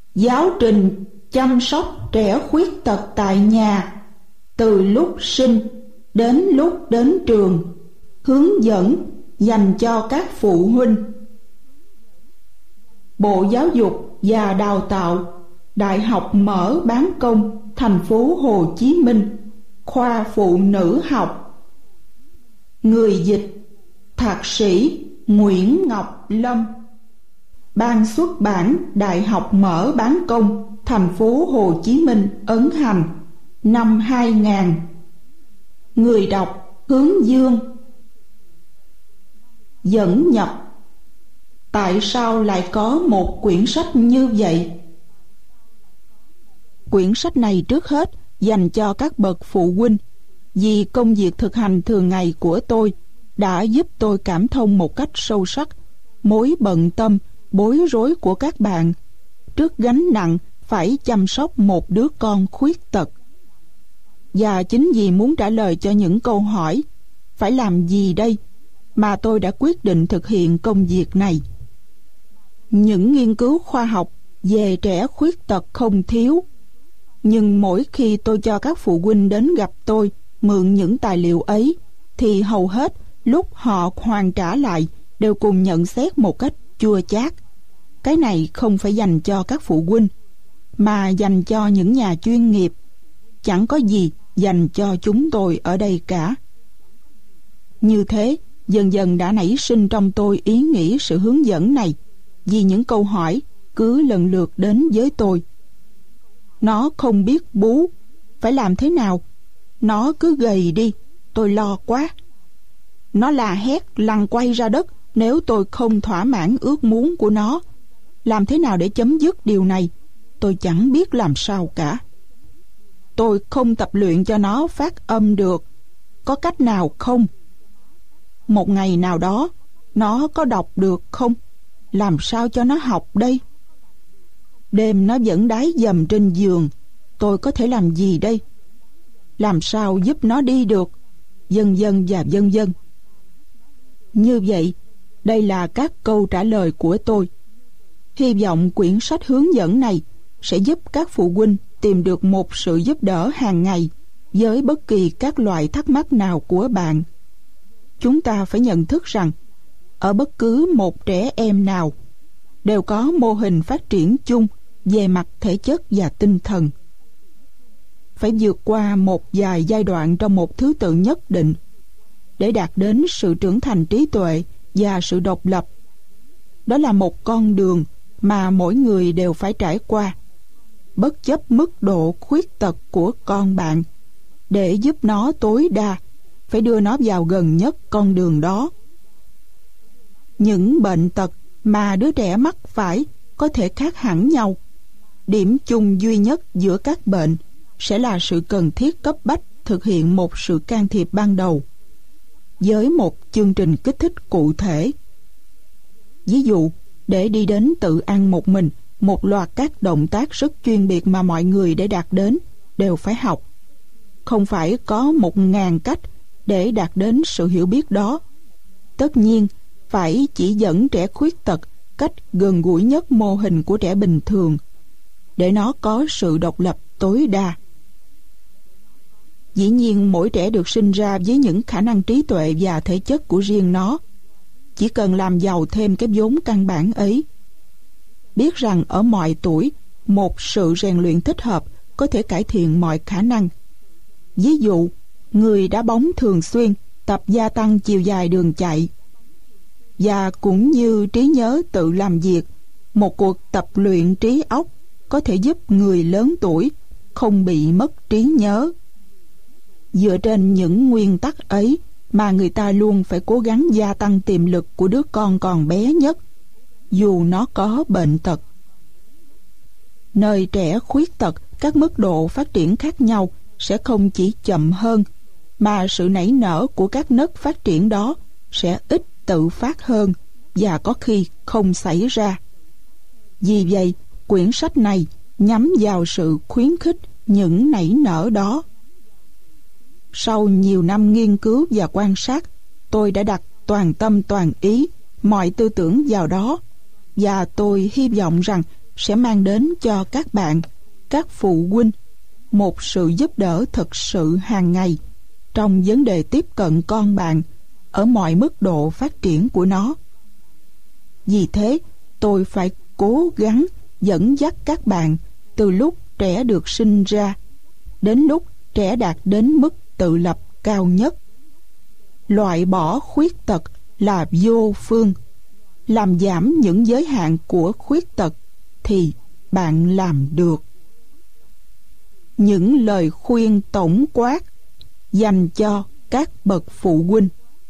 Giáo trình chăm sóc trẻ khuyết tật tại nhà từ lúc sinh đến lúc đến trường, hướng dẫn dành cho các phụ huynh. Bộ Giáo dục và Đào tạo, Đại học Mở Bán Công, thành phố Hồ Chí Minh, khoa Phụ nữ học. Người dịch Thạc sĩ Nguyễn Ngọc Lâm. Ban xuất bản Đại học Mở Bán Công, thành phố Hồ Chí Minh ấn hành năm 2000. Người đọc Hướng Dương. Dẫn nhập. Tại sao lại có một quyển sách như vậy? Quyển sách này trước hết dành cho các bậc phụ huynh, vì công việc thực hành thường ngày của tôi đã giúp tôi cảm thông một cách sâu sắc mối bận tâm, bối rối của các bạn trước gánh nặng phải chăm sóc một đứa con khuyết tật. Và chính vì muốn trả lời cho những câu hỏi phải làm gì đây mà tôi đã quyết định thực hiện công việc này. Những nghiên cứu khoa học về trẻ khuyết tật không thiếu, nhưng mỗi khi tôi cho các phụ huynh đến gặp tôi mượn những tài liệu ấy, thì hầu hết lúc họ hoàn trả lại đều cùng nhận xét một cách chua chát: cái này không phải dành cho các phụ huynh, mà dành cho những nhà chuyên nghiệp, chẳng có gì dành cho chúng tôi ở đây cả. Như thế, dần dần đã nảy sinh trong tôi ý nghĩ sự hướng dẫn này, vì những câu hỏi cứ lần lượt đến với tôi. Nó không biết bú, phải làm thế nào? Nó cứ gầy đi, tôi lo quá. Nó la hét lăn quay ra đất nếu tôi không thỏa mãn ước muốn của nó. Làm thế nào để chấm dứt điều này? Tôi chẳng biết làm sao cả. Tôi không tập luyện cho nó phát âm được. Có cách nào không? Một ngày nào đó, nó có đọc được không? Làm sao cho nó học đây? Đêm nó vẫn đái dầm trên giường. Tôi có thể làm gì đây? Làm sao giúp nó đi được? Vân vân và vân vân. Như vậy, đây là các câu trả lời của tôi. Hy vọng quyển sách hướng dẫn này sẽ giúp các phụ huynh tìm được một sự giúp đỡ hàng ngày với bất kỳ các loại thắc mắc nào của bạn. Chúng ta phải nhận thức rằng ở bất cứ một trẻ em nào đều có mô hình phát triển chung về mặt thể chất và tinh thần. Phải vượt qua một vài giai đoạn trong một thứ tự nhất định để đạt đến sự trưởng thành trí tuệ và sự độc lập. Đó là một con đường mà mỗi người đều phải trải qua, bất chấp mức độ khuyết tật của con bạn. Để giúp nó tối đa, phải đưa nó vào gần nhất con đường đó. Những bệnh tật mà đứa trẻ mắc phải có thể khác hẳn nhau. Điểm chung duy nhất giữa các bệnh sẽ là sự cần thiết cấp bách thực hiện một sự can thiệp ban đầu với một chương trình kích thích cụ thể. Ví dụ, để đi đến tự ăn một mình, một loạt các động tác rất chuyên biệt mà mọi người để đạt đến đều phải học. Không phải có 1000 cách để đạt đến sự hiểu biết đó. Tất nhiên, phải chỉ dẫn trẻ khuyết tật cách gần gũi nhất mô hình của trẻ bình thường, để nó có sự độc lập tối đa. Dĩ nhiên, mỗi trẻ được sinh ra với những khả năng trí tuệ và thể chất của riêng nó. Chỉ cần làm giàu thêm cái vốn căn bản ấy. Biết rằng ở mọi tuổi, một sự rèn luyện thích hợp có thể cải thiện mọi khả năng. Ví dụ, người đá bóng thường xuyên tập gia tăng chiều dài đường chạy. Và cũng như trí nhớ tự làm việc, một cuộc tập luyện trí óc có thể giúp người lớn tuổi không bị mất trí nhớ. Dựa trên những nguyên tắc ấy mà người ta luôn phải cố gắng gia tăng tiềm lực của đứa con còn bé nhất, dù nó có bệnh tật. Nơi trẻ khuyết tật, các mức độ phát triển khác nhau sẽ không chỉ chậm hơn, mà sự nảy nở của các nấc phát triển đó sẽ ít tự phát hơn và có khi không xảy ra. Vì vậy, quyển sách này nhắm vào sự khuyến khích những nảy nở đó. Sau nhiều năm nghiên cứu và quan sát, tôi đã đặt toàn tâm toàn ý, mọi tư tưởng vào đó, và tôi hy vọng rằng sẽ mang đến cho các bạn, các phụ huynh, một sự giúp đỡ thật sự hàng ngày trong vấn đề tiếp cận con bạn ở mọi mức độ phát triển của nó. Vì thế, tôi phải cố gắng dẫn dắt các bạn từ lúc trẻ được sinh ra đến lúc trẻ đạt đến mức tự lập cao nhất. Loại bỏ khuyết tật là vô phương. Làm giảm những giới hạn của khuyết tật thì bạn làm được. Những lời khuyên tổng quát dành cho các bậc phụ huynh.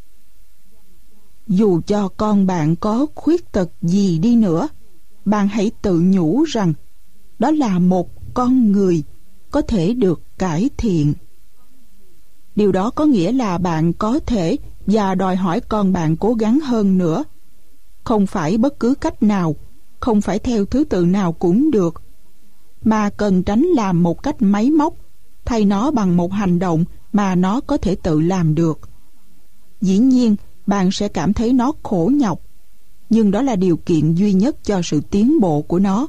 Dù cho con bạn có khuyết tật gì đi nữa, bạn hãy tự nhủ rằng đó là một con người có thể được cải thiện. Điều đó có nghĩa là bạn có thể và đòi hỏi con bạn cố gắng hơn nữa. Không phải bất cứ cách nào, không phải theo thứ tự nào cũng được, mà cần tránh làm một cách máy móc, thay nó bằng một hành động mà nó có thể tự làm được. Dĩ nhiên, bạn sẽ cảm thấy nó khổ nhọc, nhưng đó là điều kiện duy nhất cho sự tiến bộ của nó.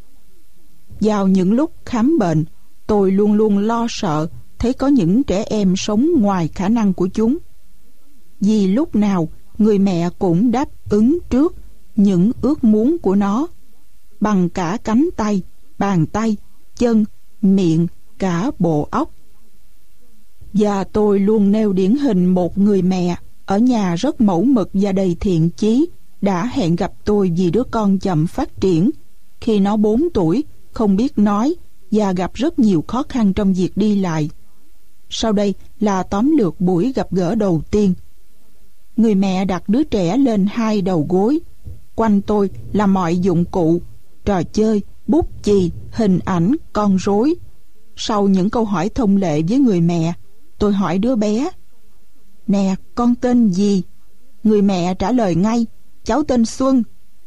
Vào những lúc khám bệnh, tôi luôn luôn lo sợ thấy có những trẻ em sống ngoài khả năng của chúng. Vì lúc nào người mẹ cũng đáp ứng trước những ước muốn của nó bằng cả cánh tay, bàn tay, chân, miệng, cả bộ óc. Và tôi luôn nêu điển hình một người mẹ ở nhà rất mẫu mực và đầy thiện chí đã hẹn gặp tôi vì đứa con chậm phát triển khi nó 4 tuổi, không biết nói và gặp rất nhiều khó khăn trong việc đi lại. Sau đây là tóm lược buổi gặp gỡ đầu tiên. Người mẹ đặt đứa trẻ lên 2 đầu gối. Quanh tôi là mọi dụng cụ, trò chơi, bút chì, hình ảnh, con rối. Sau những câu hỏi thông lệ với người mẹ, tôi hỏi đứa bé: "Nè, con tên gì?" Người mẹ trả lời ngay: "Cháu tên Xuân."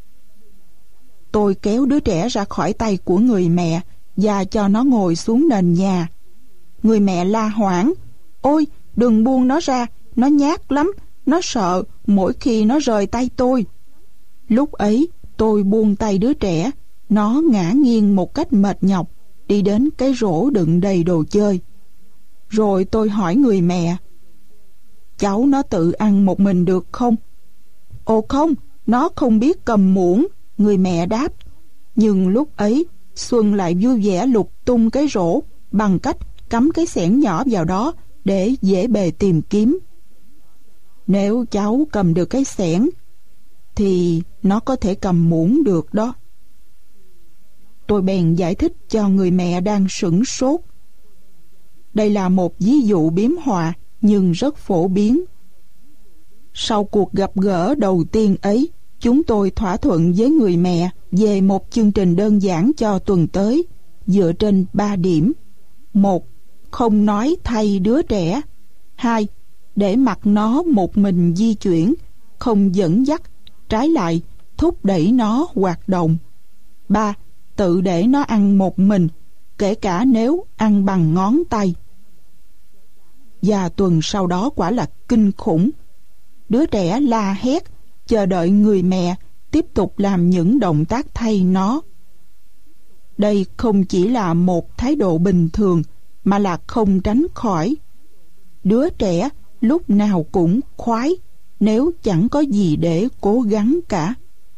Tôi kéo đứa trẻ ra khỏi tay của người mẹ và cho nó ngồi xuống nền nhà. Người mẹ la hoảng: "Ôi, đừng buông nó ra, nó nhát lắm, nó sợ mỗi khi nó rời tay tôi." Lúc ấy, tôi buông tay đứa trẻ, nó ngã nghiêng một cách mệt nhọc, đi đến cái rổ đựng đầy đồ chơi. Rồi tôi hỏi người mẹ: "Cháu nó tự ăn một mình được không?" "Ồ không, nó không biết cầm muỗng," người mẹ đáp. Nhưng lúc ấy, Xuân lại vui vẻ lục tung cái rổ bằng cách cắm cái xẻng nhỏ vào đó để dễ bề tìm kiếm. "Nếu cháu cầm được cái xẻng thì nó có thể cầm muỗng được đó." Tôi bèn giải thích cho người mẹ đang sửng sốt. Đây là một ví dụ biếm họa nhưng rất phổ biến. Sau cuộc gặp gỡ đầu tiên ấy, chúng tôi thỏa thuận với người mẹ về một chương trình đơn giản cho tuần tới, dựa trên 3 điểm. 1. Không nói thay đứa trẻ. 2. Để mặc nó một mình di chuyển, không dẫn dắt, trái lại thúc đẩy nó hoạt động. 3. Tự để nó ăn một mình, kể cả nếu ăn bằng ngón tay. Và tuần sau đó quả là kinh khủng. Đứa trẻ la hét, chờ đợi người mẹ tiếp tục làm những động tác thay nó. Đây không chỉ là một thái độ bình thường, mà là không tránh khỏi. Đứa trẻ lúc nào cũng khoái nếu chẳng có gì để cố gắng cả.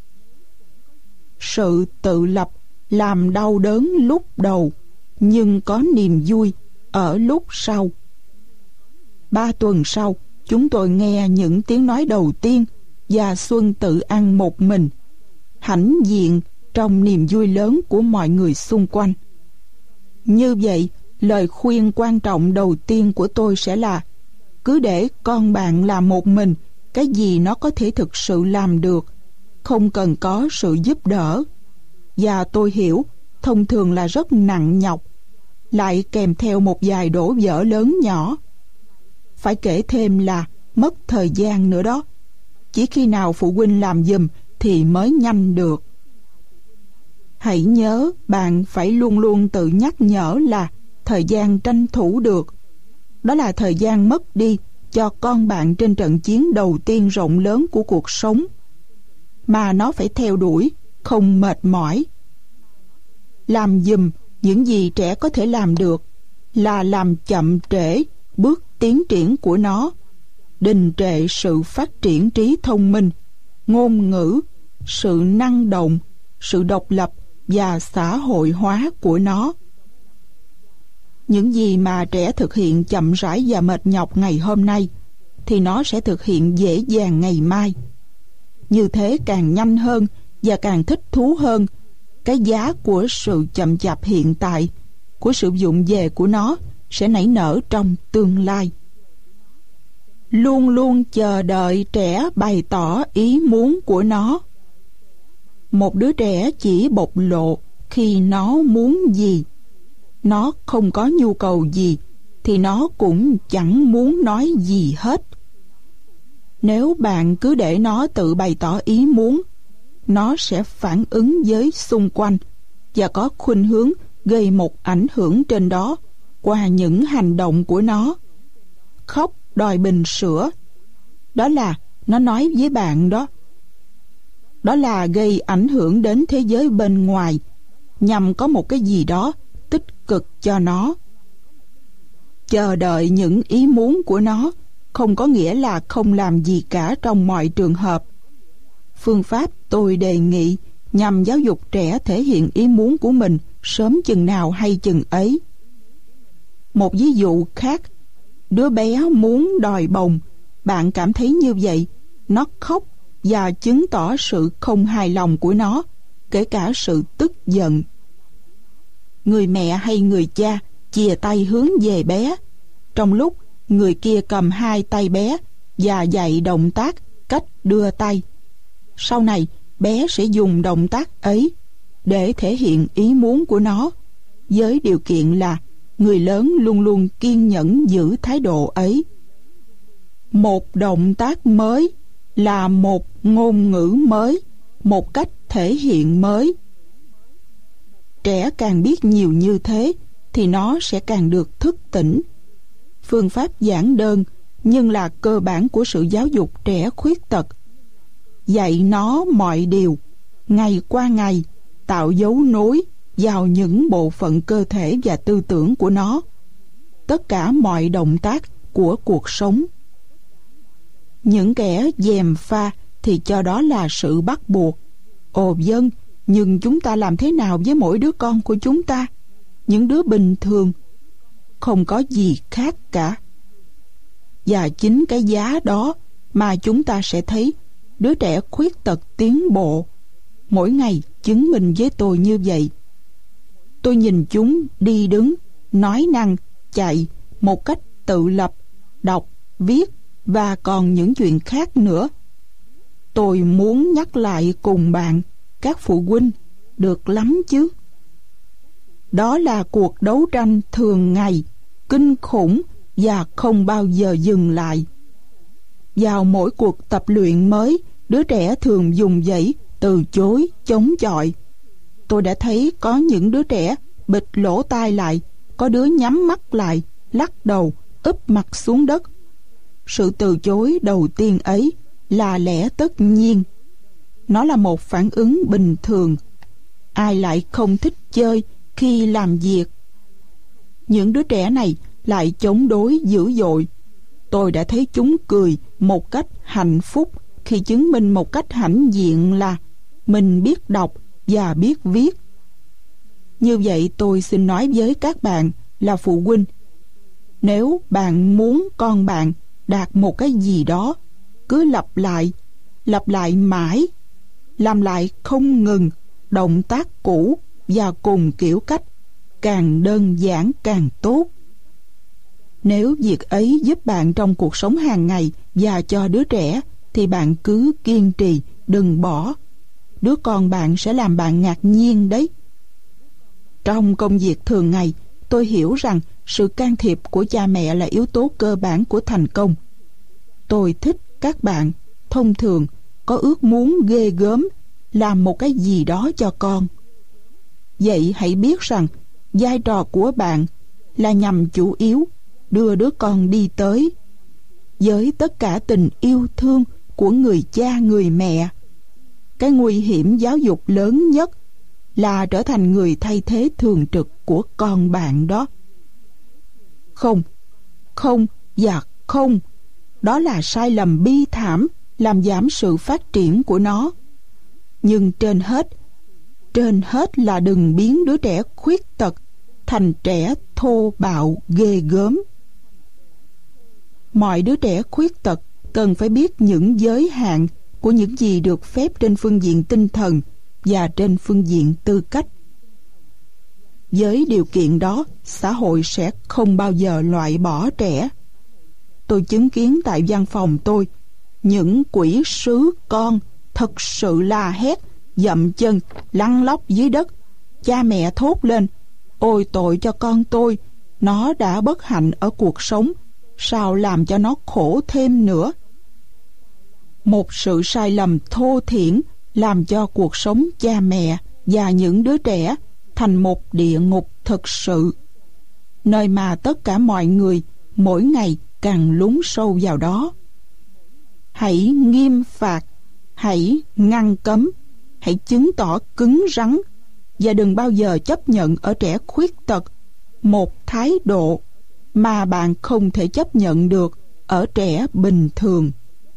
Sự tự lập làm đau đớn lúc đầu, nhưng có niềm vui ở lúc sau. 3 tuần sau, chúng tôi nghe những tiếng nói đầu tiên và Xuân tự ăn một mình, hãnh diện trong niềm vui lớn của mọi người xung quanh. Như vậy, lời khuyên quan trọng đầu tiên của tôi sẽ là: cứ để con bạn làm một mình cái gì nó có thể thực sự làm được, không cần có sự giúp đỡ. Và tôi hiểu, thông thường là rất nặng nhọc, lại kèm theo một vài đổ vỡ lớn nhỏ. Phải kể thêm là mất thời gian nữa đó. Chỉ khi nào phụ huynh làm giùm thì mới nhanh được. Hãy nhớ, bạn phải luôn luôn tự nhắc nhở là thời gian tranh thủ được. Đó là thời gian mất đi cho con bạn trên trận chiến đầu tiên rộng lớn của cuộc sống, mà nó phải theo đuổi, không mệt mỏi. làm giùm những gì trẻ có thể làm được là làm chậm trễ bước tiến triển của nó, đình trệ sự phát triển trí thông minh, ngôn ngữ, sự năng động, sự độc lập và xã hội hóa của nó. Những gì mà trẻ thực hiện chậm rãi và mệt nhọc ngày hôm nay thì nó sẽ thực hiện dễ dàng ngày mai. Như thế càng nhanh hơn và càng thích thú hơn, cái giá của sự chậm chạp hiện tại, của sự vụng về của nó sẽ nảy nở trong tương lai. Luôn luôn chờ đợi trẻ bày tỏ ý muốn của nó. Một đứa trẻ chỉ bộc lộ khi nó muốn gì. Nó không có nhu cầu gì thì nó cũng chẳng muốn nói gì hết. Nếu bạn cứ để nó tự bày tỏ ý muốn, nó sẽ phản ứng với xung quanh và có khuynh hướng gây một ảnh hưởng trên đó qua những hành động của nó. Khóc đòi bình sữa, đó là nó nói với bạn đó. Đó là gây ảnh hưởng đến thế giới bên ngoài nhằm có một cái gì đó tích cực cho nó. Chờ đợi những ý muốn của nó không có nghĩa là không làm gì cả trong mọi trường hợp. Phương pháp tôi đề nghị nhằm giáo dục trẻ thể hiện ý muốn của mình sớm chừng nào hay chừng ấy. Một ví dụ khác, đứa bé muốn đòi bồng, bạn cảm thấy như vậy, nó khóc và chứng tỏ sự không hài lòng của nó, kể cả sự tức giận. Người mẹ hay người cha chìa tay hướng về bé, trong lúc người kia cầm hai tay bé và dạy động tác cách đưa tay. Sau này, bé sẽ dùng động tác ấy để thể hiện ý muốn của nó, với điều kiện là người lớn luôn luôn kiên nhẫn giữ thái độ ấy. Một động tác mới là một ngôn ngữ mới, một cách thể hiện mới. Trẻ càng biết nhiều như thế thì nó sẽ càng được thức tỉnh. Phương pháp giản đơn nhưng là cơ bản của sự giáo dục trẻ khuyết tật. Dạy nó mọi điều, ngày qua ngày, tạo dấu nối vào những bộ phận cơ thể và tư tưởng của nó, tất cả mọi động tác của cuộc sống. Những kẻ gièm pha thì cho đó là sự bắt buộc. Ồ vâng, nhưng chúng ta làm thế nào với mỗi đứa con của chúng ta? Những đứa bình thường, không có gì khác cả. Và chính cái giá đó mà chúng ta sẽ thấy đứa trẻ khuyết tật tiến bộ. Mỗi ngày chứng minh với tôi như vậy. Tôi nhìn chúng đi đứng, nói năng, chạy một cách tự lập, đọc, viết và còn những chuyện khác nữa. Tôi muốn nhắc lại cùng bạn, các phụ huynh, được lắm chứ. Đó là cuộc đấu tranh thường ngày, kinh khủng và không bao giờ dừng lại. Vào mỗi cuộc tập luyện mới, đứa trẻ thường dùng dãy từ chối, chống chọi. Tôi đã thấy có những đứa trẻ bịt lỗ tai lại, có đứa nhắm mắt lại, lắc đầu, úp mặt xuống đất. Sự từ chối đầu tiên ấy là lẽ tất nhiên. Nó là một phản ứng bình thường. Ai lại không thích chơi khi làm việc? Những đứa trẻ này lại chống đối dữ dội. Tôi đã thấy chúng cười một cách hạnh phúc khi chứng minh một cách hãnh diện là mình biết đọc và biết viết. Như vậy tôi xin nói với các bạn là phụ huynh, nếu bạn muốn con bạn đạt một cái gì đó, cứ lặp lại mãi, làm lại không ngừng động tác cũ và cùng kiểu cách, càng đơn giản càng tốt. Nếu việc ấy giúp bạn trong cuộc sống hàng ngày và cho đứa trẻ thì bạn cứ kiên trì, đừng bỏ. Đứa con bạn sẽ làm bạn ngạc nhiên đấy. Trong công việc thường ngày, tôi hiểu rằng sự can thiệp của cha mẹ là yếu tố cơ bản của thành công. Tôi thích các bạn thông thường có ước muốn ghê gớm làm một cái gì đó cho con. Vậy hãy biết rằng vai trò của bạn là nhằm chủ yếu đưa đứa con đi tới với tất cả tình yêu thương của người cha người mẹ. Cái nguy hiểm giáo dục lớn nhất là trở thành người thay thế thường trực của con bạn đó. Không, không và không. Đó là sai lầm bi thảm, làm giảm sự phát triển của nó. Nhưng trên hết là đừng biến đứa trẻ khuyết tật thành trẻ thô bạo ghê gớm. Mọi đứa trẻ khuyết tật cần phải biết những giới hạn của những gì được phép trên phương diện tinh thần và trên phương diện tư cách. Với điều kiện đó, xã hội sẽ không bao giờ loại bỏ trẻ. Tôi chứng kiến tại văn phòng tôi những quỷ sứ con thật sự la hét, dậm chân, lăn lóc dưới đất. Cha mẹ thốt lên: ôi tội cho con tôi, nó đã bất hạnh ở cuộc sống, sao làm cho nó khổ thêm nữa. Một sự sai lầm thô thiển làm cho cuộc sống cha mẹ và những đứa trẻ thành một địa ngục thực sự, nơi mà tất cả mọi người mỗi ngày càng lún sâu vào đó. Hãy nghiêm phạt, hãy ngăn cấm, hãy chứng tỏ cứng rắn, và đừng bao giờ chấp nhận ở trẻ khuyết tật một thái độ mà bạn không thể chấp nhận được ở trẻ bình thường.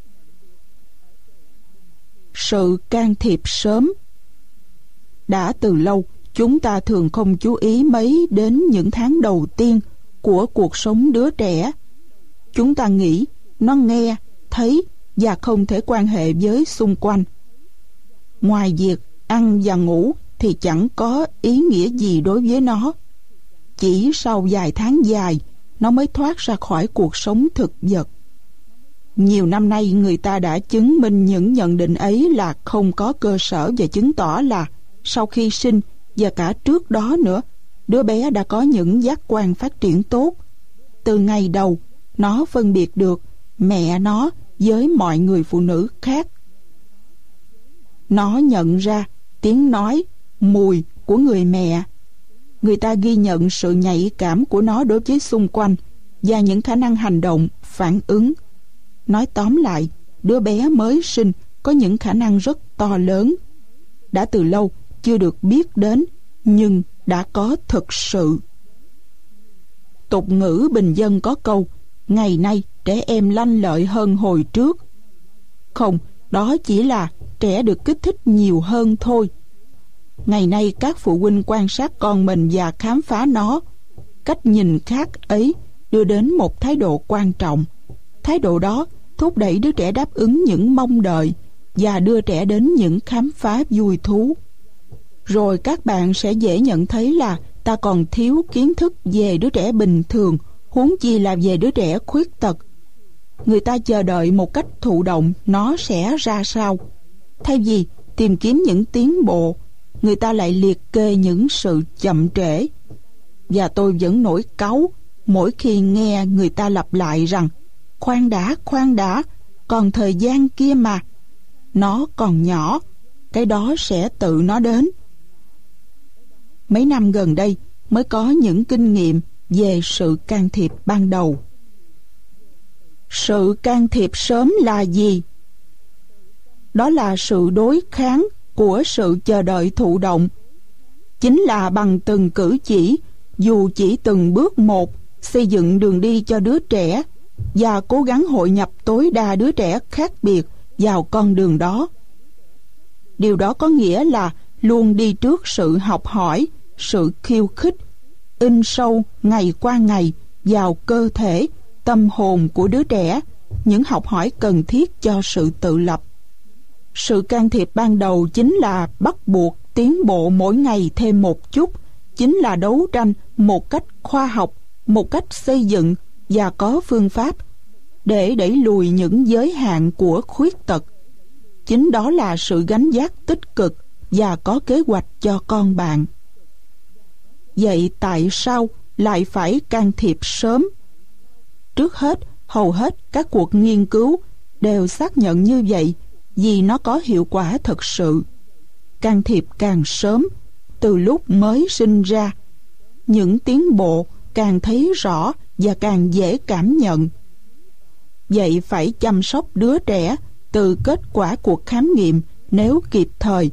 Sự can thiệp sớm. Đã từ lâu, chúng ta thường không chú ý mấy đến những tháng đầu tiên của cuộc sống đứa trẻ. Chúng ta nghĩ nó nghe, thấy và không thể quan hệ với xung quanh. Ngoài việc ăn và ngủ thì chẳng có ý nghĩa gì đối với nó. Chỉ sau vài tháng dài, nó mới thoát ra khỏi cuộc sống thực vật. Nhiều năm nay, người ta đã chứng minh những nhận định ấy là không có cơ sở, và chứng tỏ là sau khi sinh và cả trước đó nữa, đứa bé đã có những giác quan phát triển tốt. Từ ngày đầu, nó phân biệt được mẹ nó với mọi người phụ nữ khác. Nó nhận ra tiếng nói, mùi của người mẹ. Người ta ghi nhận sự nhạy cảm của nó đối với xung quanh và những khả năng hành động, phản ứng. Nói tóm lại, đứa bé mới sinh có những khả năng rất to lớn, đã từ lâu chưa được biết đến, nhưng đã có thực sự. Tục ngữ bình dân có câu: ngày nay trẻ em lanh lợi hơn hồi trước. Không, đó chỉ là trẻ được kích thích nhiều hơn thôi. Ngày nay các phụ huynh quan sát con mình và khám phá nó. Cách nhìn khác ấy đưa đến một thái độ quan trọng. Thái độ đó thúc đẩy đứa trẻ đáp ứng những mong đợi và đưa trẻ đến những khám phá vui thú. Rồi các bạn sẽ dễ nhận thấy là ta còn thiếu kiến thức về đứa trẻ bình thường, huống chi là về đứa trẻ khuyết tật. Người ta chờ đợi một cách thụ động nó sẽ ra sao. Thay vì tìm kiếm những tiến bộ, người ta lại liệt kê những sự chậm trễ. Và tôi vẫn nổi cáu mỗi khi nghe người ta lặp lại rằng: khoan đã, còn thời gian kia mà. Nó còn nhỏ, cái đó sẽ tự nó đến. Mấy năm gần đây mới có những kinh nghiệm về sự can thiệp ban đầu. Sự can thiệp sớm là gì? Đó là sự đối kháng của sự chờ đợi thụ động. Chính là bằng từng cử chỉ, dù chỉ từng bước một, xây dựng đường đi cho đứa trẻ và cố gắng hội nhập tối đa đứa trẻ khác biệt vào con đường đó. Điều đó có nghĩa là luôn đi trước sự học hỏi, sự khiêu khích, in sâu ngày qua ngày vào cơ thể, tâm hồn của đứa trẻ những học hỏi cần thiết cho sự tự lập. Sự can thiệp ban đầu chính là bắt buộc tiến bộ mỗi ngày thêm một chút, chính là đấu tranh một cách khoa học, một cách xây dựng và có phương pháp để đẩy lùi những giới hạn của khuyết tật. Chính đó là sự gánh vác tích cực và có kế hoạch cho con bạn. Vậy tại sao lại phải can thiệp sớm? Trước hết, hầu hết các cuộc nghiên cứu đều xác nhận như vậy vì nó có hiệu quả thực sự. Can thiệp càng sớm, từ lúc mới sinh ra, những tiến bộ càng thấy rõ và càng dễ cảm nhận. Vậy phải chăm sóc đứa trẻ từ kết quả cuộc khám nghiệm nếu kịp thời,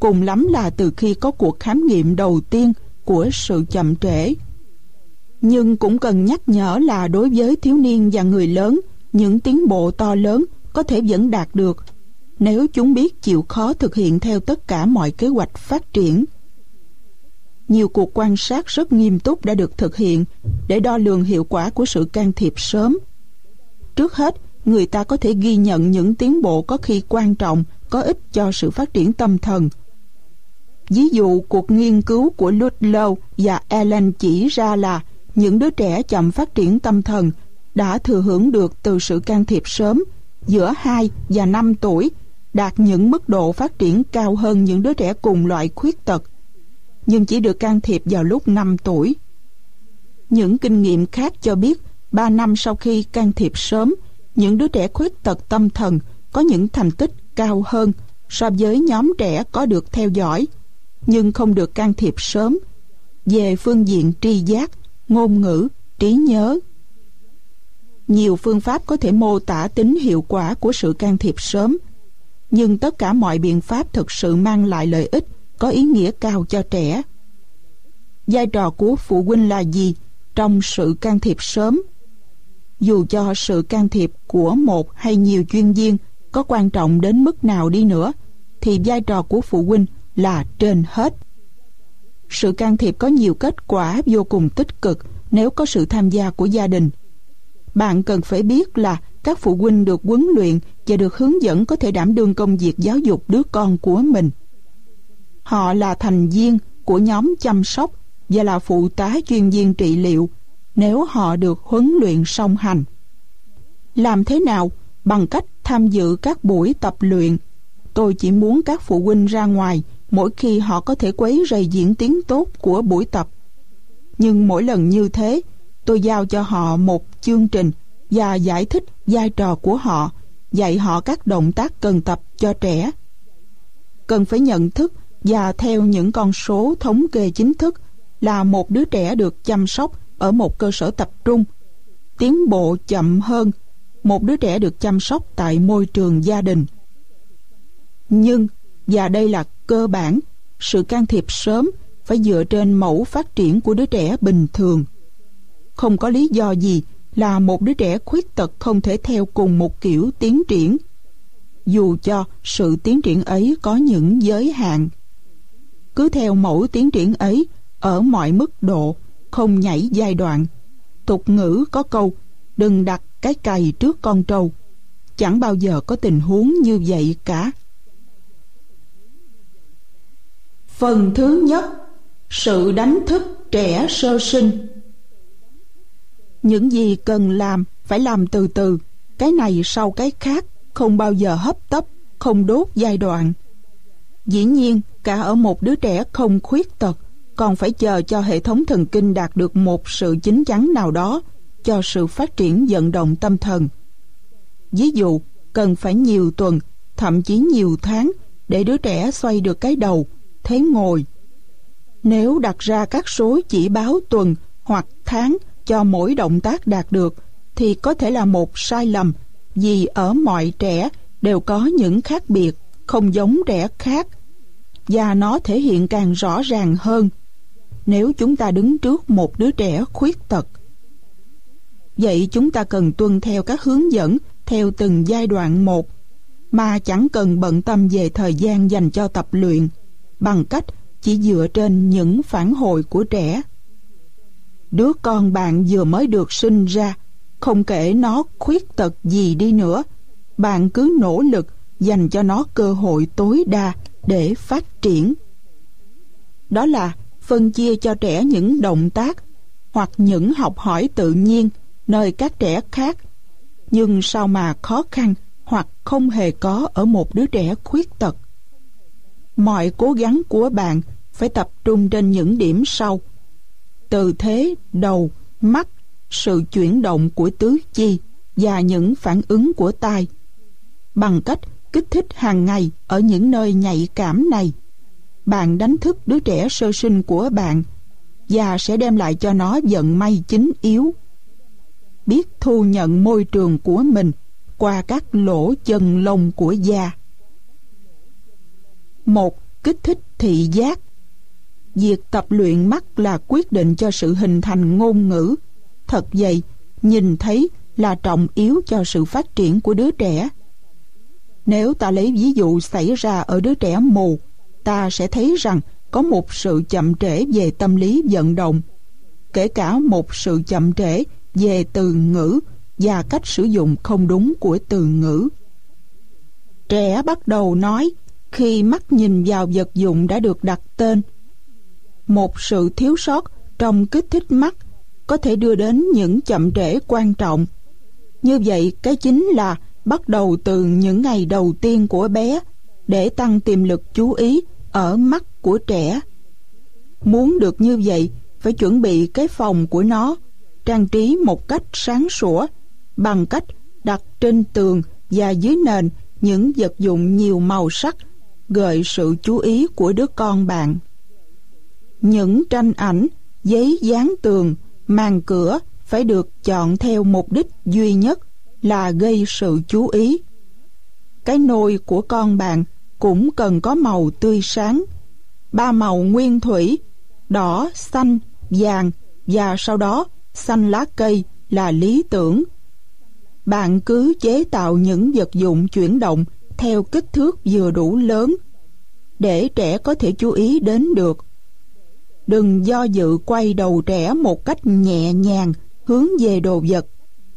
cùng lắm là từ khi có cuộc khám nghiệm đầu tiên của sự chậm trễ. Nhưng cũng cần nhắc nhở là đối với thiếu niên và người lớn, những tiến bộ to lớn có thể vẫn đạt được nếu chúng biết chịu khó thực hiện theo tất cả mọi kế hoạch phát triển. Nhiều cuộc quan sát rất nghiêm túc đã được thực hiện để đo lường hiệu quả của sự can thiệp sớm. Trước hết, người ta có thể ghi nhận những tiến bộ có khi quan trọng, có ích cho sự phát triển tâm thần. Ví dụ, cuộc nghiên cứu của Ludlow và Allen chỉ ra là những đứa trẻ chậm phát triển tâm thần đã thừa hưởng được từ sự can thiệp sớm giữa 2 và 5 tuổi, đạt những mức độ phát triển cao hơn những đứa trẻ cùng loại khuyết tật, nhưng chỉ được can thiệp vào lúc 5 tuổi. Những kinh nghiệm khác cho biết 3 năm sau khi can thiệp sớm, những đứa trẻ khuyết tật tâm thần có những thành tích cao hơn so với nhóm trẻ có được theo dõi nhưng không được can thiệp sớm về phương diện tri giác, ngôn ngữ, trí nhớ. Nhiều phương pháp có thể mô tả tính hiệu quả của sự can thiệp sớm, nhưng tất cả mọi biện pháp thực sự mang lại lợi ích, có ý nghĩa cao cho trẻ. Vai trò của phụ huynh là gì trong sự can thiệp sớm? Dù cho sự can thiệp của một hay nhiều chuyên viên có quan trọng đến mức nào đi nữa, thì vai trò của phụ huynh là trên hết. Sự can thiệp có nhiều kết quả vô cùng tích cực nếu có sự tham gia của gia đình. Bạn cần phải biết là các phụ huynh được huấn luyện và được hướng dẫn có thể đảm đương công việc giáo dục đứa con của mình. Họ là thành viên của nhóm chăm sóc và là phụ tá chuyên viên trị liệu nếu họ được huấn luyện song hành. Làm thế nào? Bằng cách tham dự các buổi tập luyện. Tôi chỉ muốn các phụ huynh ra ngoài mỗi khi họ có thể quấy rầy diễn tiến tốt của buổi tập. Nhưng mỗi lần như thế, tôi giao cho họ một chương trình và giải thích vai trò của họ, dạy họ các động tác cần tập cho trẻ. Cần phải nhận thức và theo những con số thống kê chính thức là một đứa trẻ được chăm sóc ở một cơ sở tập trung tiến bộ chậm hơn một đứa trẻ được chăm sóc tại môi trường gia đình. Nhưng, và đây là cơ bản, sự can thiệp sớm phải dựa trên mẫu phát triển của đứa trẻ bình thường. Không có lý do gì là một đứa trẻ khuyết tật không thể theo cùng một kiểu tiến triển, dù cho sự tiến triển ấy có những giới hạn. Cứ theo mẫu tiến triển ấy ở mọi mức độ, không nhảy giai đoạn. Tục ngữ có câu, đừng đặt cái cày trước con trâu. Chẳng bao giờ có tình huống như vậy cả. Phần thứ nhất, sự đánh thức trẻ sơ sinh. Những gì cần làm phải làm từ từ, cái này sau cái khác, không bao giờ hấp tấp, không đốt giai đoạn. Dĩ nhiên, cả ở một đứa trẻ không khuyết tật, còn phải chờ cho hệ thống thần kinh đạt được một sự chín chắn nào đó cho sự phát triển vận động tâm thần. Ví dụ, cần phải nhiều tuần, thậm chí nhiều tháng để đứa trẻ xoay được cái đầu, thế ngồi. Nếu đặt ra các số chỉ báo tuần hoặc tháng cho mỗi động tác đạt được, thì có thể là một sai lầm, vì ở mọi trẻ đều có những khác biệt, không giống trẻ khác, và nó thể hiện càng rõ ràng hơn nếu chúng ta đứng trước một đứa trẻ khuyết tật. Vậy chúng ta cần tuân theo các hướng dẫn theo từng giai đoạn một, mà chẳng cần bận tâm về thời gian dành cho tập luyện, bằng cách chỉ dựa trên những phản hồi của trẻ. Đứa con bạn vừa mới được sinh ra, không kể nó khuyết tật gì đi nữa, bạn cứ nỗ lực dành cho nó cơ hội tối đa để phát triển. Đó là phân chia cho trẻ những động tác hoặc những học hỏi tự nhiên nơi các trẻ khác, nhưng sao mà khó khăn hoặc không hề có ở một đứa trẻ khuyết tật. Mọi cố gắng của bạn phải tập trung trên những điểm sau: tư thế đầu, mắt, sự chuyển động của tứ chi và những phản ứng của tai. Bằng cách kích thích hàng ngày ở những nơi nhạy cảm này, bạn đánh thức đứa trẻ sơ sinh của bạn và sẽ đem lại cho nó vận may chính yếu. Biết thu nhận môi trường của mình qua các lỗ chân lông của da. 1. kích thích thị giác. Việc tập luyện mắt là quyết định cho sự hình thành ngôn ngữ. Thật vậy, nhìn thấy là trọng yếu cho sự phát triển của đứa trẻ. Nếu ta lấy ví dụ xảy ra ở đứa trẻ mù, ta sẽ thấy rằng có một sự chậm trễ về tâm lý vận động, kể cả một sự chậm trễ về từ ngữ và cách sử dụng không đúng của từ ngữ. Trẻ bắt đầu nói khi mắt nhìn vào vật dụng đã được đặt tên. Một sự thiếu sót trong kích thích mắt có thể đưa đến những chậm trễ quan trọng. Như vậy, cái chính là bắt đầu từ những ngày đầu tiên của bé để tăng tiềm lực chú ý ở mắt của trẻ. Muốn được như vậy, phải chuẩn bị cái phòng của nó, trang trí một cách sáng sủa, bằng cách đặt trên tường và dưới nền những vật dụng nhiều màu sắc, gợi sự chú ý của đứa con bạn. Những tranh ảnh, giấy dán tường, màn cửa phải được chọn theo mục đích duy nhất là gây sự chú ý. Cái nôi của con bạn cũng cần có màu tươi sáng. 3 màu nguyên thủy, đỏ, xanh, vàng và sau đó xanh lá cây là lý tưởng. Bạn cứ chế tạo những vật dụng chuyển động theo kích thước vừa đủ lớn để trẻ có thể chú ý đến được. Đừng do dự quay đầu trẻ một cách nhẹ nhàng hướng về đồ vật.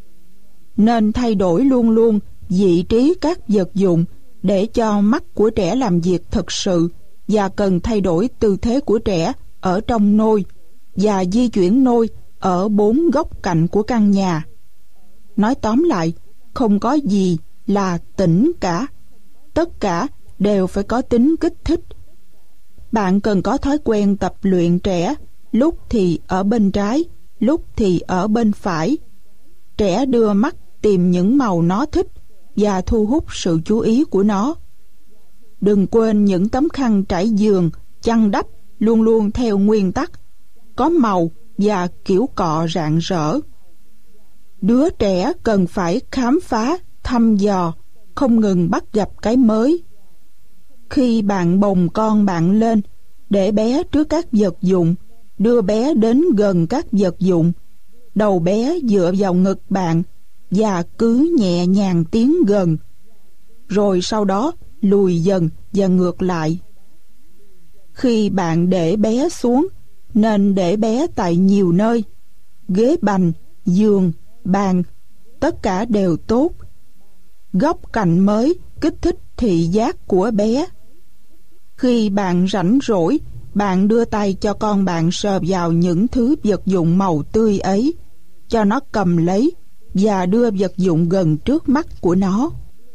Nên thay đổi luôn luôn vị trí các vật dụng để cho mắt của trẻ làm việc thực sự, và cần thay đổi tư thế của trẻ ở trong nôi và di chuyển nôi ở 4 góc cạnh của căn nhà. Nói tóm lại, không có gì là tĩnh cả. Tất cả đều phải có tính kích thích. Bạn cần có thói quen tập luyện trẻ, lúc thì ở bên trái, lúc thì ở bên phải. Trẻ đưa mắt tìm những màu nó thích và thu hút sự chú ý của nó. Đừng quên những tấm khăn trải giường, chăn đắp luôn luôn theo nguyên tắc, có màu và kiểu cọ rạng rỡ. Đứa trẻ cần phải khám phá, thăm dò, không ngừng bắt gặp cái mới. Khi bạn bồng con bạn lên, để bé trước các vật dụng, đưa bé đến gần các vật dụng, đầu bé dựa vào ngực bạn và cứ nhẹ nhàng tiến gần, rồi sau đó lùi dần và ngược lại. Khi bạn để bé xuống, nên để bé tại nhiều nơi, ghế bành, giường, bàn, tất cả đều tốt. Góc cạnh mới kích thích thị giác của bé. Khi bạn rảnh rỗi, bạn đưa tay cho con bạn sờ vào những thứ vật dụng màu tươi ấy, cho nó cầm lấy và đưa vật dụng gần trước mắt của nó.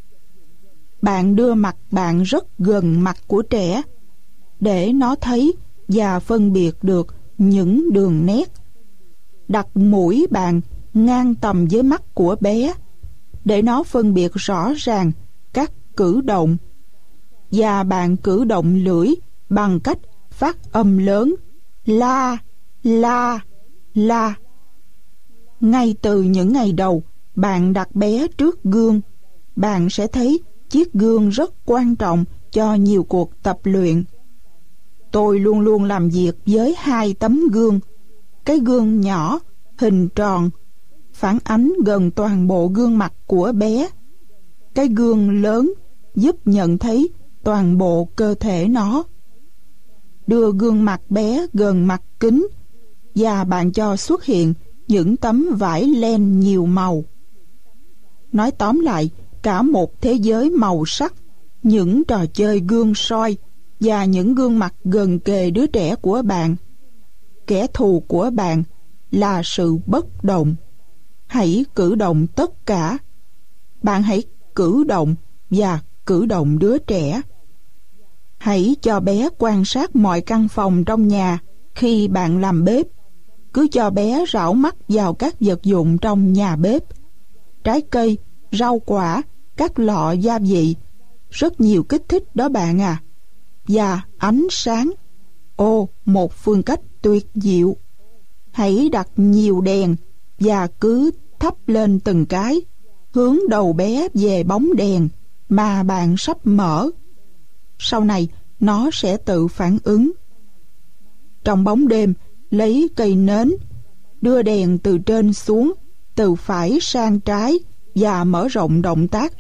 Bạn đưa mặt bạn rất gần mặt của trẻ để nó thấy và phân biệt được những đường nét. Đặt mũi bạn ngang tầm với mắt của bé để nó phân biệt rõ ràng các cử động, và bạn cử động lưỡi bằng cách phát âm lớn la, la, la. Ngay từ những ngày đầu, bạn đặt bé trước gương. Bạn sẽ thấy chiếc gương rất quan trọng cho nhiều cuộc tập luyện. Tôi luôn luôn làm việc với 2 tấm gương. Cái gương nhỏ, hình tròn, phản ánh gần toàn bộ gương mặt của bé. Cái gương lớn giúp nhận thấy toàn bộ cơ thể nó. Đưa gương mặt bé gần mặt kính và bạn cho xuất hiện những tấm vải len nhiều màu. Nói tóm lại, cả một thế giới màu sắc, những trò chơi gương soi và những gương mặt gần kề đứa trẻ của bạn. Kẻ thù của bạn là sự bất động. Hãy cử động tất cả. Bạn hãy cử động và cử động đứa trẻ. Hãy cho bé quan sát mọi căn phòng trong nhà khi bạn làm bếp. Cứ cho bé rảo mắt vào các vật dụng trong nhà bếp. Trái cây, rau quả, các lọ gia vị. Rất nhiều kích thích đó bạn à. Và ánh sáng. Ồ, một phương cách tuyệt diệu. Hãy đặt nhiều đèn và cứ thắp lên từng cái, hướng đầu bé về bóng đèn mà bạn sắp mở. Sau này, nó sẽ tự phản ứng. Trong bóng đêm, lấy cây nến, đưa đèn từ trên xuống, từ phải sang trái và mở rộng động tác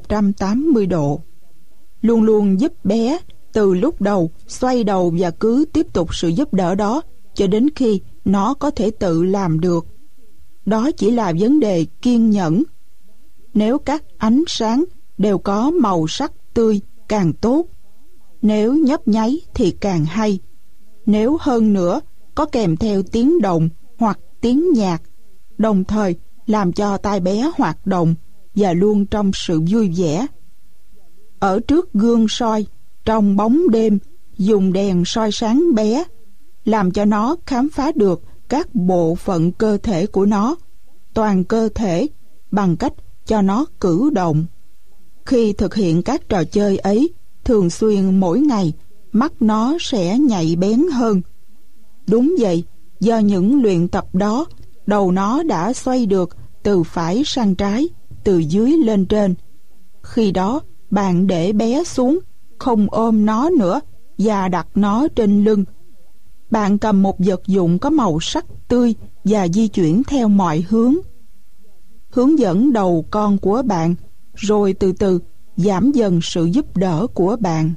180 độ. Luôn luôn giúp bé từ lúc đầu xoay đầu và cứ tiếp tục sự giúp đỡ đó cho đến khi nó có thể tự làm được. Đó chỉ là vấn đề kiên nhẫn. Nếu các ánh sáng đều có màu sắc tươi càng tốt. Nếu nhấp nháy thì càng hay. Nếu hơn nữa có kèm theo tiếng động hoặc tiếng nhạc, đồng thời làm cho tai bé hoạt động và luôn trong sự vui vẻ. Ở trước gương soi, trong bóng đêm, dùng đèn soi sáng bé, làm cho nó khám phá được các bộ phận cơ thể của nó, toàn cơ thể, bằng cách cho nó cử động. Khi thực hiện các trò chơi ấy thường xuyên mỗi ngày, mắt nó sẽ nhạy bén hơn. Đúng vậy, do những luyện tập đó, đầu nó đã xoay được từ phải sang trái, từ dưới lên trên. Khi đó, bạn để bé xuống, không ôm nó nữa và đặt nó trên lưng. Bạn cầm một vật dụng có màu sắc tươi và di chuyển theo mọi hướng. Hướng dẫn đầu con của bạn, rồi từ từ giảm dần sự giúp đỡ của bạn.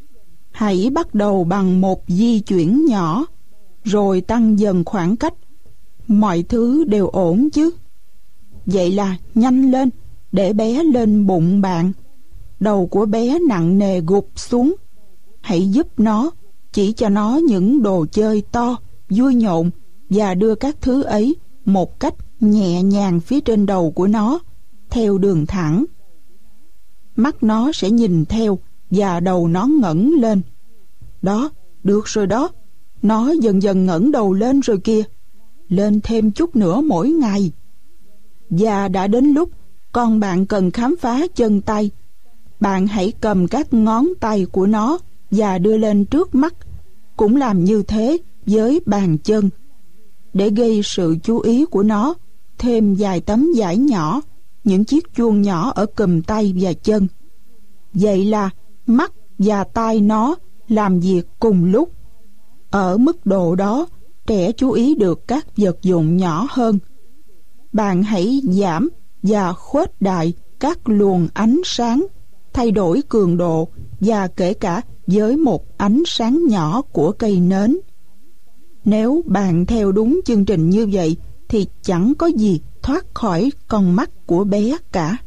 Hãy bắt đầu bằng một di chuyển nhỏ, rồi tăng dần khoảng cách. Mọi thứ đều ổn chứ? Vậy là nhanh lên, để bé lên bụng bạn. Đầu của bé nặng nề gục xuống. Hãy giúp nó, chỉ cho nó những đồ chơi to, vui nhộn và đưa các thứ ấy một cách nhẹ nhàng phía trên đầu của nó, theo đường thẳng. Mắt nó sẽ nhìn theo và đầu nó ngẩng lên. Đó, được rồi đó. Nó dần dần ngẩng đầu lên rồi kìa. Lên thêm chút nữa mỗi ngày. Và đã đến lúc con bạn cần khám phá chân tay. Bạn hãy cầm các ngón tay của nó và đưa lên trước mắt. Cũng làm như thế với bàn chân. Để gây sự chú ý của nó, thêm vài tấm vải nhỏ, những chiếc chuông nhỏ ở cùm tay và chân. Vậy là mắt và tai nó làm việc cùng lúc. Ở mức độ đó, trẻ chú ý được các vật dụng nhỏ hơn. Bạn hãy giảm và khuếch đại các luồng ánh sáng, thay đổi cường độ và kể cả với một ánh sáng nhỏ của cây nến. Nếu bạn theo đúng chương trình như vậy thì chẳng có gì thoát khỏi con mắt của bé cả.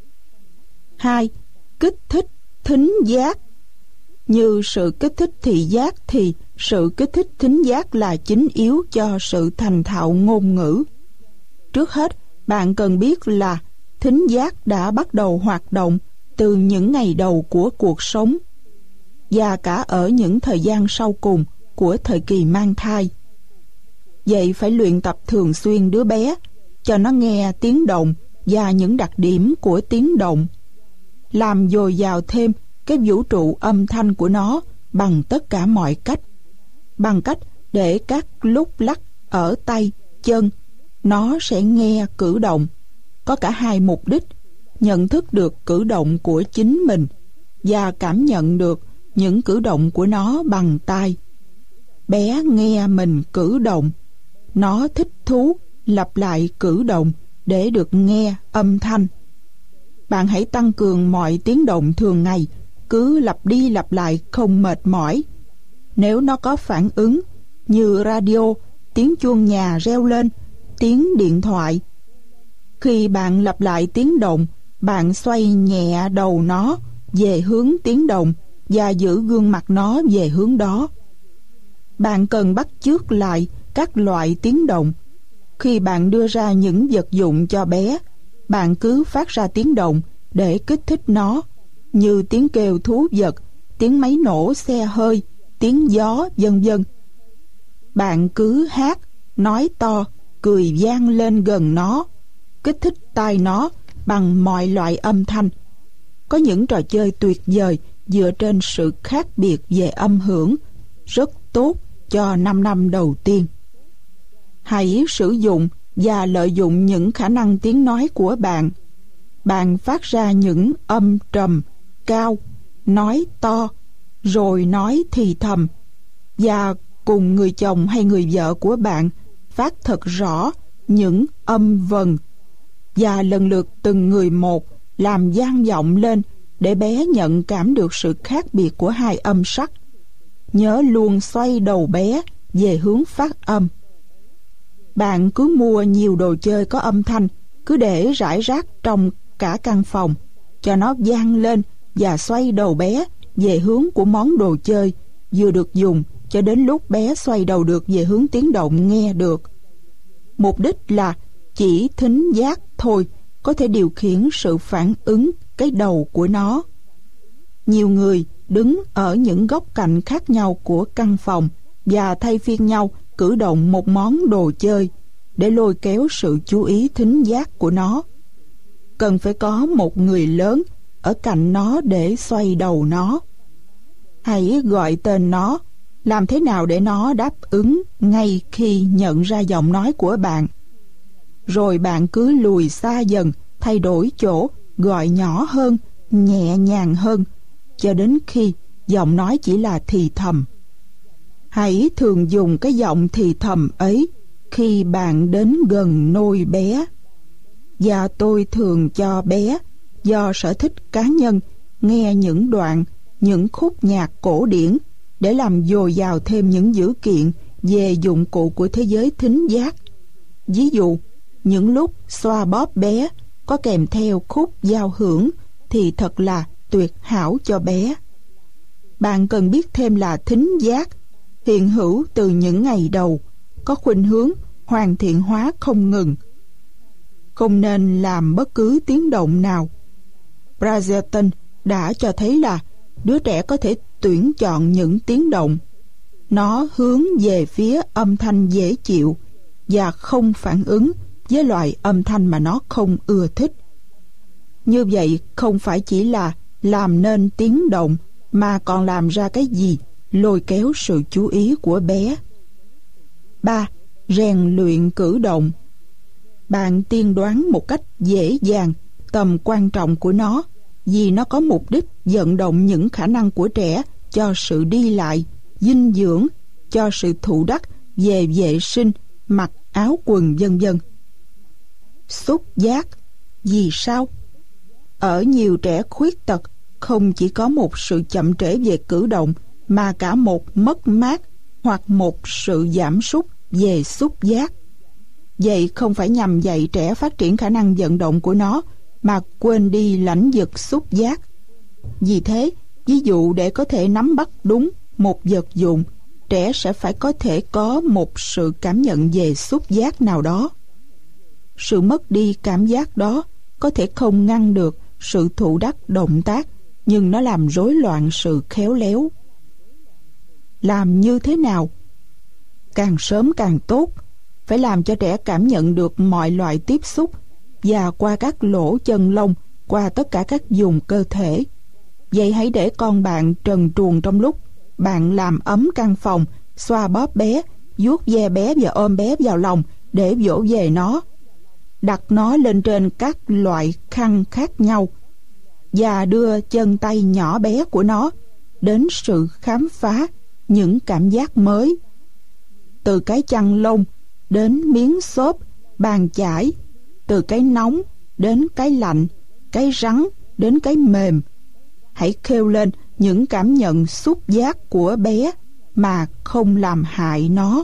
2. Kích thích thính giác. Như sự kích thích thị giác thì sự kích thích thính giác là chính yếu cho sự thành thạo ngôn ngữ. Trước hết, bạn cần biết là thính giác đã bắt đầu hoạt động từ những ngày đầu của cuộc sống và cả ở những thời gian sau cùng của thời kỳ mang thai. Vậy phải luyện tập thường xuyên đứa bé, cho nó nghe tiếng động và những đặc điểm của tiếng động, làm dồi dào thêm cái vũ trụ âm thanh của nó bằng tất cả mọi cách. Bằng cách để các lúc lắc ở tay, chân, nó sẽ nghe cử động. Có cả hai mục đích: nhận thức được cử động của chính mình và cảm nhận được những cử động của nó bằng tai. Bé nghe mình cử động, nó thích thú lặp lại cử động để được nghe âm thanh. Bạn hãy tăng cường mọi tiếng động thường ngày, cứ lặp đi lặp lại không mệt mỏi. Nếu nó có phản ứng như radio, tiếng chuông nhà reo lên, tiếng điện thoại, khi bạn lặp lại tiếng động, bạn xoay nhẹ đầu nó về hướng tiếng động và giữ gương mặt nó về hướng đó. Bạn cần bắt chước lại các loại tiếng động. Khi bạn đưa ra những vật dụng cho bé, bạn cứ phát ra tiếng động để kích thích nó, như tiếng kêu thú vật, tiếng máy nổ xe hơi, tiếng gió, vân vân. Bạn cứ hát, nói to, cười vang lên gần nó, kích thích tai nó bằng mọi loại âm thanh. Có những trò chơi tuyệt vời dựa trên sự khác biệt về âm hưởng, rất tốt cho 5 năm đầu tiên. Hãy sử dụng và lợi dụng những khả năng tiếng nói của bạn. Bạn phát ra những âm trầm, cao, nói to, rồi nói thì thầm, và cùng người chồng hay người vợ của bạn phát thật rõ những âm vần, và lần lượt từng người một làm vang vọng lên để bé nhận cảm được sự khác biệt của hai âm sắc. Nhớ luôn xoay đầu bé về hướng phát âm. Bạn cứ mua nhiều đồ chơi có âm thanh, cứ để rải rác trong cả căn phòng, cho nó vang lên và xoay đầu bé về hướng của món đồ chơi vừa được dùng, cho đến lúc bé xoay đầu được về hướng tiếng động nghe được. Mục đích là chỉ thính giác thôi có thể điều khiển sự phản ứng cái đầu của nó. Nhiều người đứng ở những góc cạnh khác nhau của căn phòng và thay phiên nhau cử động một món đồ chơi để lôi kéo sự chú ý thính giác của nó. Cần phải có một người lớn ở cạnh nó để xoay đầu nó. Hãy gọi tên nó, làm thế nào để nó đáp ứng ngay khi nhận ra giọng nói của bạn. Rồi bạn cứ lùi xa dần, thay đổi chỗ, gọi nhỏ hơn, nhẹ nhàng hơn, cho đến khi giọng nói chỉ là thì thầm. Hãy thường dùng cái giọng thì thầm ấy khi bạn đến gần nôi bé. Và tôi thường cho bé, do sở thích cá nhân, nghe những đoạn, những khúc nhạc cổ điển để làm dồi dào thêm những dữ kiện về dụng cụ của thế giới thính giác. Ví dụ, những lúc xoa bóp bé có kèm theo khúc giao hưởng thì thật là tuyệt hảo cho bé. Bạn cần biết thêm là thính giác hiện hữu từ những ngày đầu, có khuynh hướng hoàn thiện hóa không ngừng. Không nên làm bất cứ tiếng động nào. Brazzelton đã cho thấy là đứa trẻ có thể tuyển chọn những tiếng động. Nó hướng về phía âm thanh dễ chịu và không phản ứng với loại âm thanh mà nó không ưa thích. Như vậy không phải chỉ là làm nên tiếng động mà còn làm ra cái gì lôi kéo sự chú ý của bé. 3. Rèn luyện cử động. Bạn tiên đoán một cách dễ dàng tầm quan trọng của nó, vì nó có mục đích vận động những khả năng của trẻ cho sự đi lại, dinh dưỡng, cho sự thụ đắc về vệ sinh, mặc áo quần vân vân. Xúc giác. Vì sao? Ở nhiều trẻ khuyết tật, không chỉ có một sự chậm trễ về cử động mà cả một mất mát hoặc một sự giảm sút về xúc giác. Vậy không phải nhằm dạy trẻ phát triển khả năng vận động của nó mà quên đi lãnh vực xúc giác. Vì thế, ví dụ để có thể nắm bắt đúng một vật dụng, trẻ sẽ phải có thể có một sự cảm nhận về xúc giác nào đó. Sự mất đi cảm giác đó có thể không ngăn được sự thụ đắc động tác, nhưng nó làm rối loạn sự khéo léo. Làm như thế nào? Càng sớm càng tốt. Phải làm cho trẻ cảm nhận được mọi loại tiếp xúc và qua các lỗ chân lông, qua tất cả các vùng cơ thể. Vậy hãy để con bạn trần truồng trong lúc bạn làm ấm căn phòng, xoa bóp bé, vuốt ve bé và ôm bé vào lòng để dỗ về nó. Đặt nó lên trên các loại khăn khác nhau và đưa chân tay nhỏ bé của nó đến sự khám phá những cảm giác mới. Từ cái chăn lông đến miếng xốp, bàn chải, từ cái nóng đến cái lạnh, cái rắn đến cái mềm. Hãy khêu lên những cảm nhận xúc giác của bé mà không làm hại nó.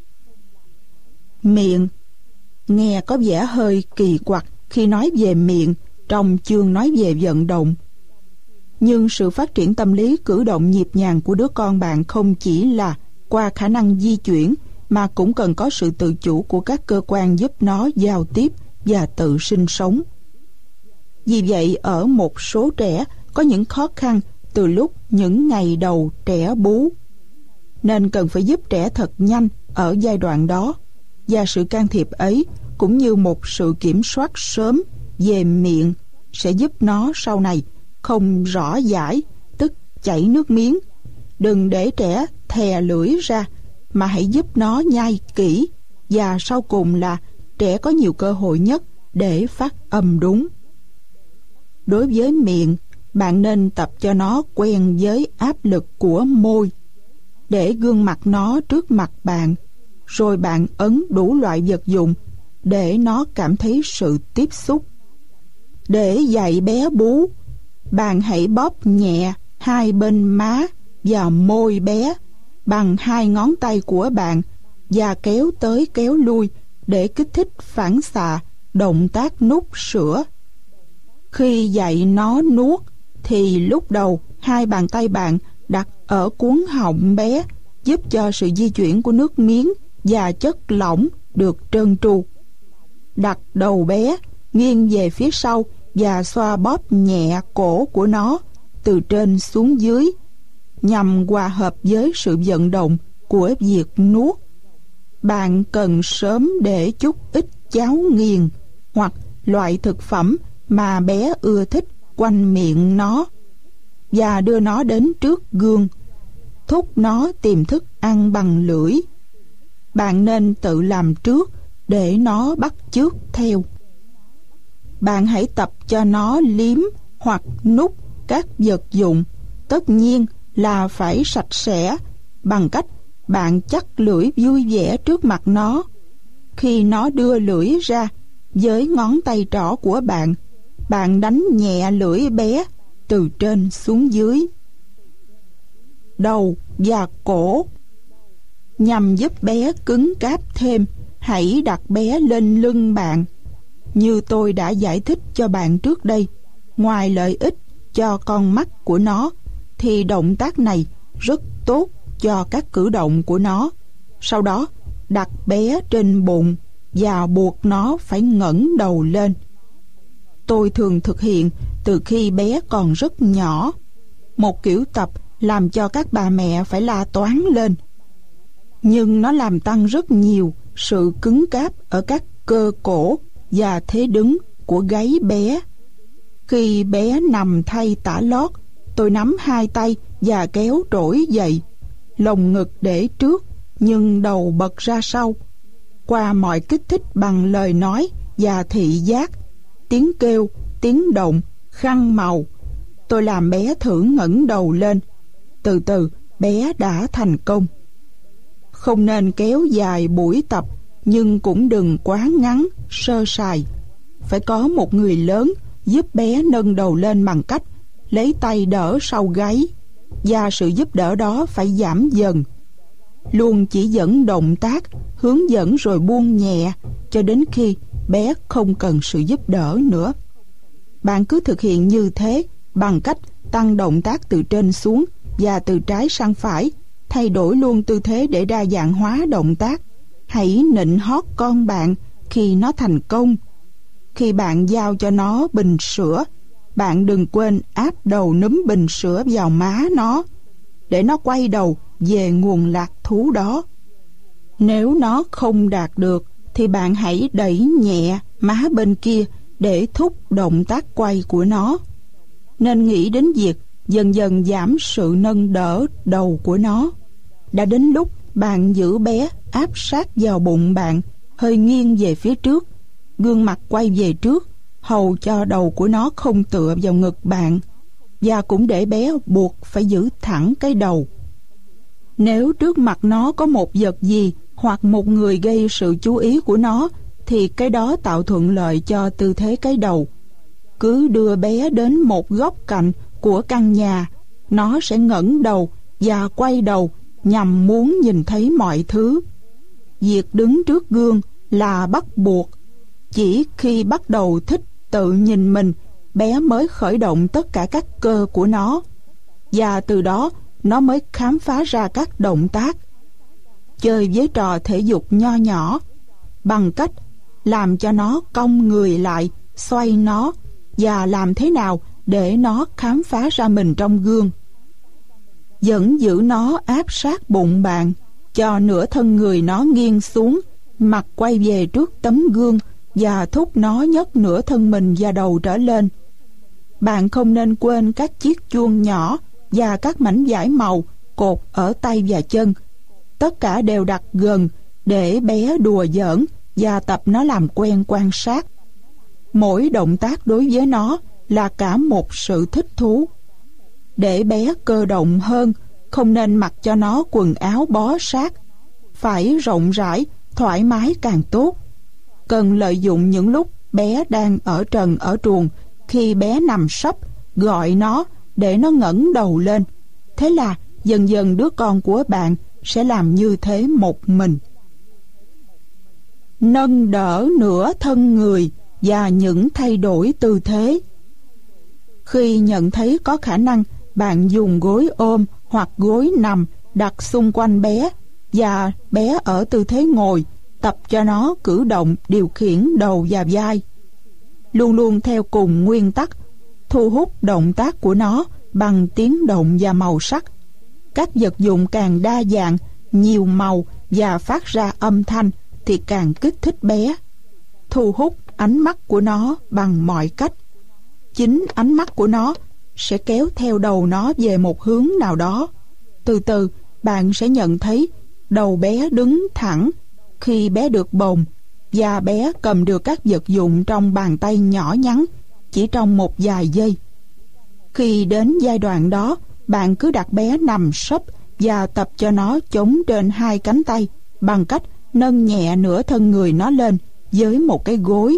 Miệng. Nghe có vẻ hơi kỳ quặc khi nói về miệng trong chương nói về vận động. Nhưng sự phát triển tâm lý cử động nhịp nhàng của đứa con bạn không chỉ là qua khả năng di chuyển mà cũng cần có sự tự chủ của các cơ quan giúp nó giao tiếp và tự sinh sống. Vì vậy, ở một số trẻ có những khó khăn từ lúc những ngày đầu trẻ bú, nên cần phải giúp trẻ thật nhanh ở giai đoạn đó, và sự can thiệp ấy cũng như một sự kiểm soát sớm về miệng sẽ giúp nó sau này không rõ dãi, tức chảy nước miếng. Đừng để trẻ thè lưỡi ra, mà hãy giúp nó nhai kỹ, và sau cùng là trẻ có nhiều cơ hội nhất để phát âm đúng. Đối với miệng, bạn nên tập cho nó quen với áp lực của môi. Để gương mặt nó trước mặt bạn, rồi bạn ấn đủ loại vật dụng để nó cảm thấy sự tiếp xúc. Để dạy bé bú, bạn hãy bóp nhẹ hai bên má và môi bé bằng hai ngón tay của bạn và kéo tới kéo lui để kích thích phản xạ động tác nuốt sữa. Khi dạy nó nuốt thì lúc đầu hai bàn tay bạn đặt ở cuống họng bé, giúp cho sự di chuyển của nước miếng và chất lỏng được trơn tru. Đặt đầu bé nghiêng về phía sau và xoa bóp nhẹ cổ của nó từ trên xuống dưới, nhằm hòa hợp với sự vận động của việc nuốt. Bạn cần sớm để chút ít cháo nghiền hoặc loại thực phẩm mà bé ưa thích quanh miệng nó, và đưa nó đến trước gương, thúc nó tìm thức ăn bằng lưỡi. Bạn nên tự làm trước để nó bắt chước theo. Bạn hãy tập cho nó liếm hoặc nuốt các vật dụng, tất nhiên là phải sạch sẽ, bằng cách bạn chắc lưỡi vui vẻ trước mặt nó. Khi nó đưa lưỡi ra, với ngón tay trỏ của bạn, bạn đánh nhẹ lưỡi bé từ trên xuống dưới. Đầu và cổ. Nhằm giúp bé cứng cáp thêm, hãy đặt bé lên lưng bạn. Như tôi đã giải thích cho bạn trước đây, ngoài lợi ích cho con mắt của nó, thì động tác này rất tốt cho các cử động của nó. Sau đó, đặt bé trên bụng và buộc nó phải ngẩng đầu lên. Tôi thường thực hiện từ khi bé còn rất nhỏ, một kiểu tập làm cho các bà mẹ phải la toáng lên. Nhưng nó làm tăng rất nhiều sự cứng cáp ở các cơ cổ và thế đứng của gáy bé. Khi bé nằm thay tả lót, tôi nắm hai tay và kéo trỗi dậy, lồng ngực để trước nhưng đầu bật ra sau. Qua mọi kích thích bằng lời nói và thị giác, tiếng kêu, tiếng động, khăn màu, tôi làm bé thử ngẩng đầu lên. Từ từ bé đã thành công. Không nên kéo dài buổi tập, nhưng cũng đừng quá ngắn, sơ sài. Phải có một người lớn giúp bé nâng đầu lên bằng cách lấy tay đỡ sau gáy, và sự giúp đỡ đó phải giảm dần. Luôn chỉ dẫn động tác, hướng dẫn rồi buông nhẹ cho đến khi bé không cần sự giúp đỡ nữa. Bạn cứ thực hiện như thế bằng cách tăng động tác từ trên xuống và từ trái sang phải, thay đổi luôn tư thế để đa dạng hóa động tác. Hãy nịnh hót con bạn khi nó thành công. Khi bạn giao cho nó bình sữa, bạn đừng quên áp đầu núm bình sữa vào má nó, để nó quay đầu về nguồn lạc thú đó. Nếu nó không đạt được, thì bạn hãy đẩy nhẹ má bên kia để thúc động tác quay của nó. Nên nghĩ đến việc dần dần giảm sự nâng đỡ đầu của nó. Đã đến lúc bạn giữ bé áp sát vào bụng bạn, hơi nghiêng về phía trước, gương mặt quay về trước, hầu cho đầu của nó không tựa vào ngực bạn, và cũng để bé buộc phải giữ thẳng cái đầu. Nếu trước mặt nó có một vật gì hoặc một người gây sự chú ý của nó, thì cái đó tạo thuận lợi cho tư thế cái đầu. Cứ đưa bé đến một góc cạnh của căn nhà, nó sẽ ngẩng đầu và quay đầu nhằm muốn nhìn thấy mọi thứ. Việc đứng trước gương là bắt buộc. Chỉ khi bắt đầu thích tự nhìn mình, bé mới khởi động tất cả các cơ của nó, và từ đó nó mới khám phá ra các động tác. Chơi với trò thể dục nho nhỏ bằng cách làm cho nó cong người lại, xoay nó, và làm thế nào để nó khám phá ra mình trong gương. Vẫn giữ nó áp sát bụng bạn, cho nửa thân người nó nghiêng xuống, mặt quay về trước tấm gương, và thúc nó nhấc nửa thân mình và đầu trở lên. Bạn không nên quên các chiếc chuông nhỏ và các mảnh vải màu cột ở tay và chân. Tất cả đều đặt gần để bé đùa giỡn và tập nó làm quen quan sát. Mỗi động tác đối với nó là cả một sự thích thú. Để bé cơ động hơn, không nên mặc cho nó quần áo bó sát, phải rộng rãi, thoải mái càng tốt. Cần lợi dụng những lúc bé đang ở trần ở truồng, khi bé nằm sấp, gọi nó để nó ngẩng đầu lên. Thế là dần dần đứa con của bạn sẽ làm như thế một mình. Nâng đỡ nửa thân người và những thay đổi tư thế. Khi nhận thấy có khả năng, bạn dùng gối ôm hoặc gối nằm đặt xung quanh bé và bé ở tư thế ngồi, tập cho nó cử động điều khiển đầu và vai. Luôn luôn theo cùng nguyên tắc, thu hút động tác của nó bằng tiếng động và màu sắc. Các vật dụng càng đa dạng, nhiều màu và phát ra âm thanh thì càng kích thích bé. Thu hút ánh mắt của nó bằng mọi cách. Chính ánh mắt của nó sẽ kéo theo đầu nó về một hướng nào đó. Từ từ, bạn sẽ nhận thấy đầu bé đứng thẳng khi bé được bồng và bé cầm được các vật dụng trong bàn tay nhỏ nhắn chỉ trong một vài giây. Khi đến giai đoạn đó, bạn cứ đặt bé nằm sấp và tập cho nó chống trên hai cánh tay bằng cách nâng nhẹ nửa thân người nó lên với một cái gối.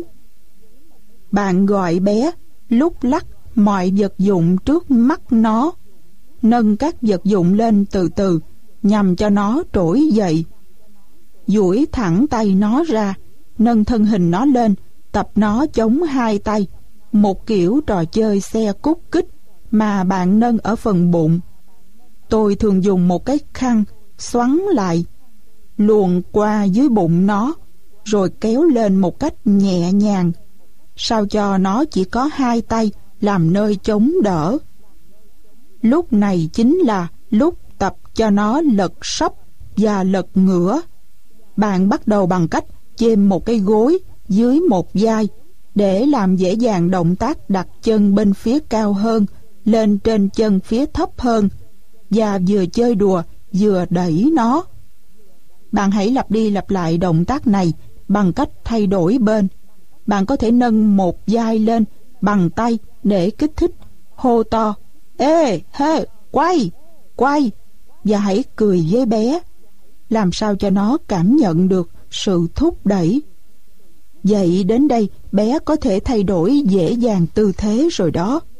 Bạn gọi bé lúc lắc mọi vật dụng trước mắt nó, nâng các vật dụng lên từ từ nhằm cho nó trỗi dậy. Duỗi thẳng tay nó ra, nâng thân hình nó lên, tập nó chống hai tay, một kiểu trò chơi xe cút kích mà bạn nâng ở phần bụng. Tôi thường dùng một cái khăn xoắn lại, luồn qua dưới bụng nó, rồi kéo lên một cách nhẹ nhàng, sao cho nó chỉ có hai tay làm nơi chống đỡ. Lúc này chính là lúc tập cho nó lật sấp và lật ngửa. Bạn bắt đầu bằng cách chêm một cái gối dưới một vai để làm dễ dàng động tác đặt chân bên phía cao hơn lên trên chân phía thấp hơn, và vừa chơi đùa vừa đẩy nó. Bạn hãy lặp đi lặp lại động tác này bằng cách thay đổi bên. Bạn có thể nâng một vai lên bằng tay để kích thích, hô to ê hê quay quay, và hãy cười với bé, làm sao cho nó cảm nhận được sự thúc đẩy. Vậy đến đây bé có thể thay đổi dễ dàng tư thế rồi đó.